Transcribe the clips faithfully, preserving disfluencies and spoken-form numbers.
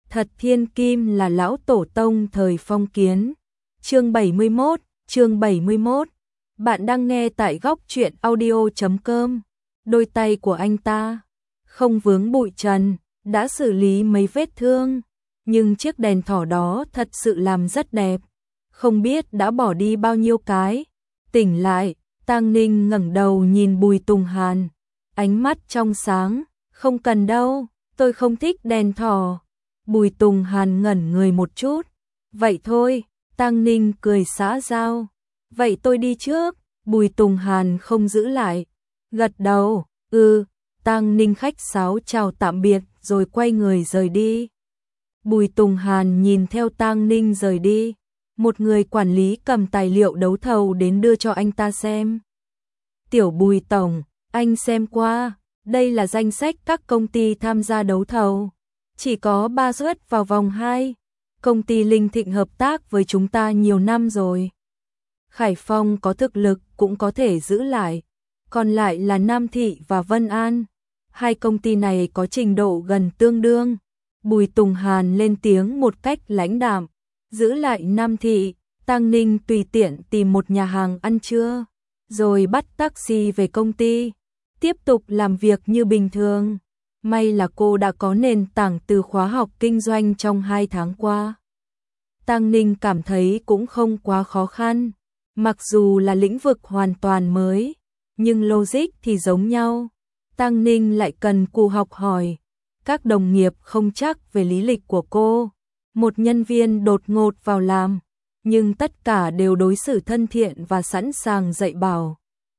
Thật thiên kim là lão tổ tông thời phong kiến. Chương bảy mươi mốt, chương bảy mươi mốt. Bạn đang nghe tại góc truyện audio chấm com. Đôi tay của anh ta không vướng bụi trần, đã xử lý mấy vết thương, nhưng chiếc đèn thỏ đó thật sự làm rất đẹp. Không biết đã bỏ đi bao nhiêu cái. Tỉnh lại, Tang Ninh ngẩng đầu nhìn Bùi Tùng Hàn, ánh mắt trong sáng, "Không cần đâu, tôi không thích đèn thỏ." Bùi Tùng Hàn ngẩn người một chút. "Vậy thôi." Tang Ninh cười xã giao. "Vậy tôi đi trước." Bùi Tùng Hàn không giữ lại, gật đầu. "Ừ." Tang Ninh khách sáo chào tạm biệt rồi quay người rời đi. Bùi Tùng Hàn nhìn theo Tang Ninh rời đi. Một người quản lý cầm tài liệu đấu thầu đến đưa cho anh ta xem. "Tiểu Bùi tổng, anh xem qua, đây là danh sách các công ty tham gia đấu thầu. Chỉ có ba suất vào vòng hai. Công ty Linh Thịnh hợp tác với chúng ta nhiều năm rồi. Khải Phong có thực lực cũng có thể giữ lại. Còn lại là Nam Thị và Vân An. Hai công ty này có trình độ gần tương đương." Bùi Tùng Hàn lên tiếng một cách lãnh đạm. Giữ lại Nam Thị, Tang Ninh tùy tiện tìm một nhà hàng ăn trưa, rồi bắt taxi về công ty, tiếp tục làm việc như bình thường. May là cô đã có nền tảng từ khóa học kinh doanh trong hai tháng qua. Tang Ninh cảm thấy cũng không quá khó khăn, mặc dù là lĩnh vực hoàn toàn mới, nhưng logic thì giống nhau. Tang Ninh lại cần cù học hỏi. Các đồng nghiệp không chắc về lý lịch của cô. Một nhân viên đột ngột vào làm, nhưng tất cả đều đối xử thân thiện và sẵn sàng dạy bảo.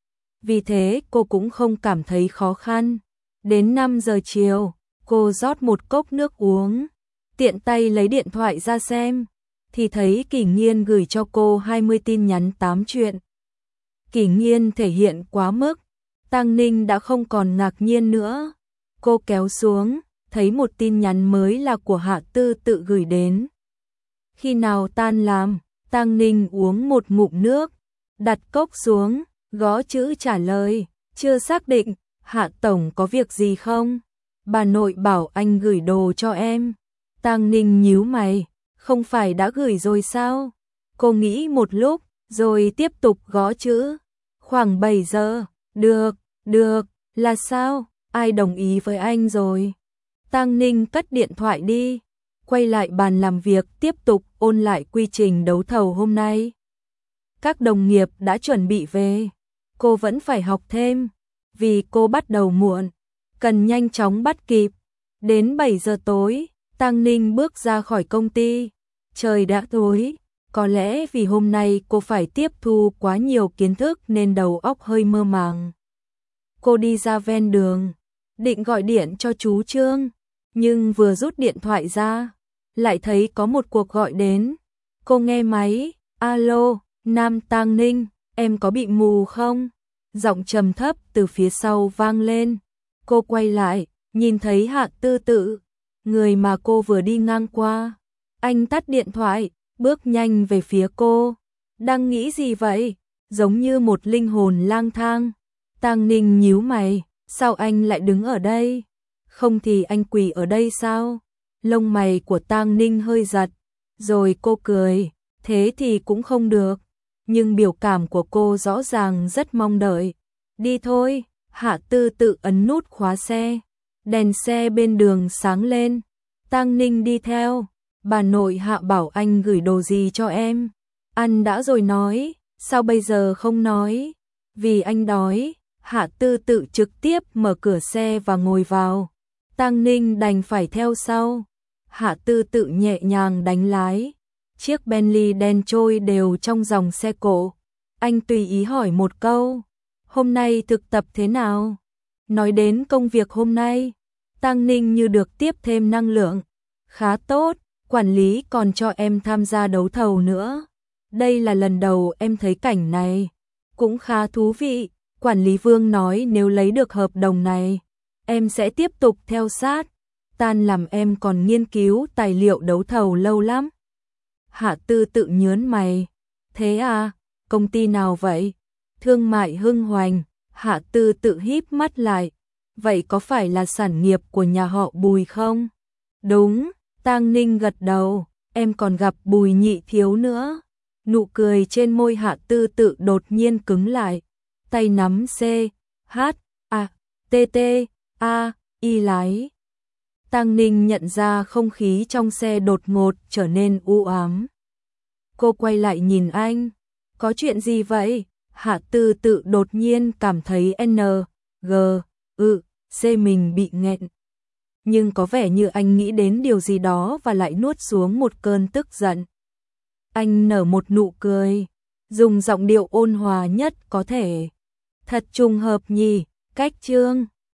Vì thế cô cũng không cảm thấy khó khăn. Đến năm giờ chiều, cô rót một cốc nước uống, tiện tay lấy điện thoại ra xem, thì thấy Kỷ Nghiên gửi cho cô hai mươi tin nhắn tám chuyện. Kỷ Nghiên thể hiện quá mức, Tang Ninh đã không còn ngạc nhiên nữa. Cô kéo xuống, thấy một tin nhắn mới là của Hạ Tư tự gửi đến. "Khi nào tan làm?" Tang Ninh uống một ngụm nước, đặt cốc xuống, gõ chữ trả lời. "Chưa xác định." "Hạ tổng có việc gì không?" "Bà nội bảo anh gửi đồ cho em." Tang Ninh nhíu mày, "Không phải đã gửi rồi sao?" Cô nghĩ một lúc, rồi tiếp tục gõ chữ. "Khoảng bảy giờ." "Được, được, là sao? Ai đồng ý với anh rồi?" Tang Ninh cất điện thoại đi, quay lại bàn làm việc tiếp tục ôn lại quy trình đấu thầu hôm nay. Các đồng nghiệp đã chuẩn bị về, cô vẫn phải học thêm, vì cô bắt đầu muộn, cần nhanh chóng bắt kịp. Đến bảy giờ tối, Tang Ninh bước ra khỏi công ty. Trời đã tối, có lẽ vì hôm nay cô phải tiếp thu quá nhiều kiến thức nên đầu óc hơi mơ màng. Cô đi ra ven đường, định gọi điện cho chú Trương, nhưng vừa rút điện thoại ra, lại thấy có một cuộc gọi đến. Cô nghe máy. "Alo, Nam Tang Ninh, em có bị mù không?" Giọng trầm thấp từ phía sau vang lên. Cô quay lại, nhìn thấy Hạ Tư Tự, người mà cô vừa đi ngang qua. Anh tắt điện thoại, bước nhanh về phía cô. "Đang nghĩ gì vậy?" Giống như một linh hồn lang thang. Tang Ninh nhíu mày, "Sao anh lại đứng ở đây? Không thì anh quỳ ở đây sao?" Lông mày của Tang Ninh hơi giật, rồi cô cười. "Thế thì cũng không được." Nhưng biểu cảm của cô rõ ràng rất mong đợi. "Đi thôi." Hạ Tư tự ấn nút khóa xe. Đèn xe bên đường sáng lên. Tang Ninh đi theo. "Bà nội Hạ bảo anh gửi đồ gì cho em." "Ăn đã rồi nói, sao bây giờ không nói?" "Vì anh đói." Hạ Tư tự trực tiếp mở cửa xe và ngồi vào. Tang Ninh đành phải theo sau. Hạ Tư tự nhẹ nhàng đánh lái. Chiếc Bentley đen trôi đều trong dòng xe cộ. Anh tùy ý hỏi một câu. "Hôm nay thực tập thế nào?" Nói đến công việc hôm nay, Tang Ninh như được tiếp thêm năng lượng. "Khá tốt, quản lý còn cho em tham gia đấu thầu nữa. Đây là lần đầu em thấy cảnh này. Cũng khá thú vị. Quản lý Vương nói nếu lấy được hợp đồng này, em sẽ tiếp tục theo sát. Tan làm em còn nghiên cứu tài liệu đấu thầu lâu lắm." Hạ Tư tự nhớn mày. "Thế à, công ty nào vậy?" "Thương mại Hưng Hoành." Hạ Tư tự híp mắt lại. "Vậy có phải là sản nghiệp của nhà họ Bùi không?" "Đúng." Tang Ninh gật đầu, em còn gặp Bùi Nhị Thiếu nữa. Nụ cười trên môi Hạ Tư Tự đột nhiên cứng lại, tay nắm C, H, A, T T, A, Y lái. Tang Ninh nhận ra không khí trong xe đột ngột trở nên u ám. Cô quay lại nhìn anh, có chuyện gì vậy? Hạ Tư Tự đột nhiên cảm thấy N, G, ư, C mình bị nghẹn. Nhưng có vẻ như anh nghĩ đến điều gì đó và lại nuốt xuống một cơn tức giận. Anh nở một nụ cười, dùng giọng điệu ôn hòa nhất có thể. Thật trùng hợp nhỉ, cách chương.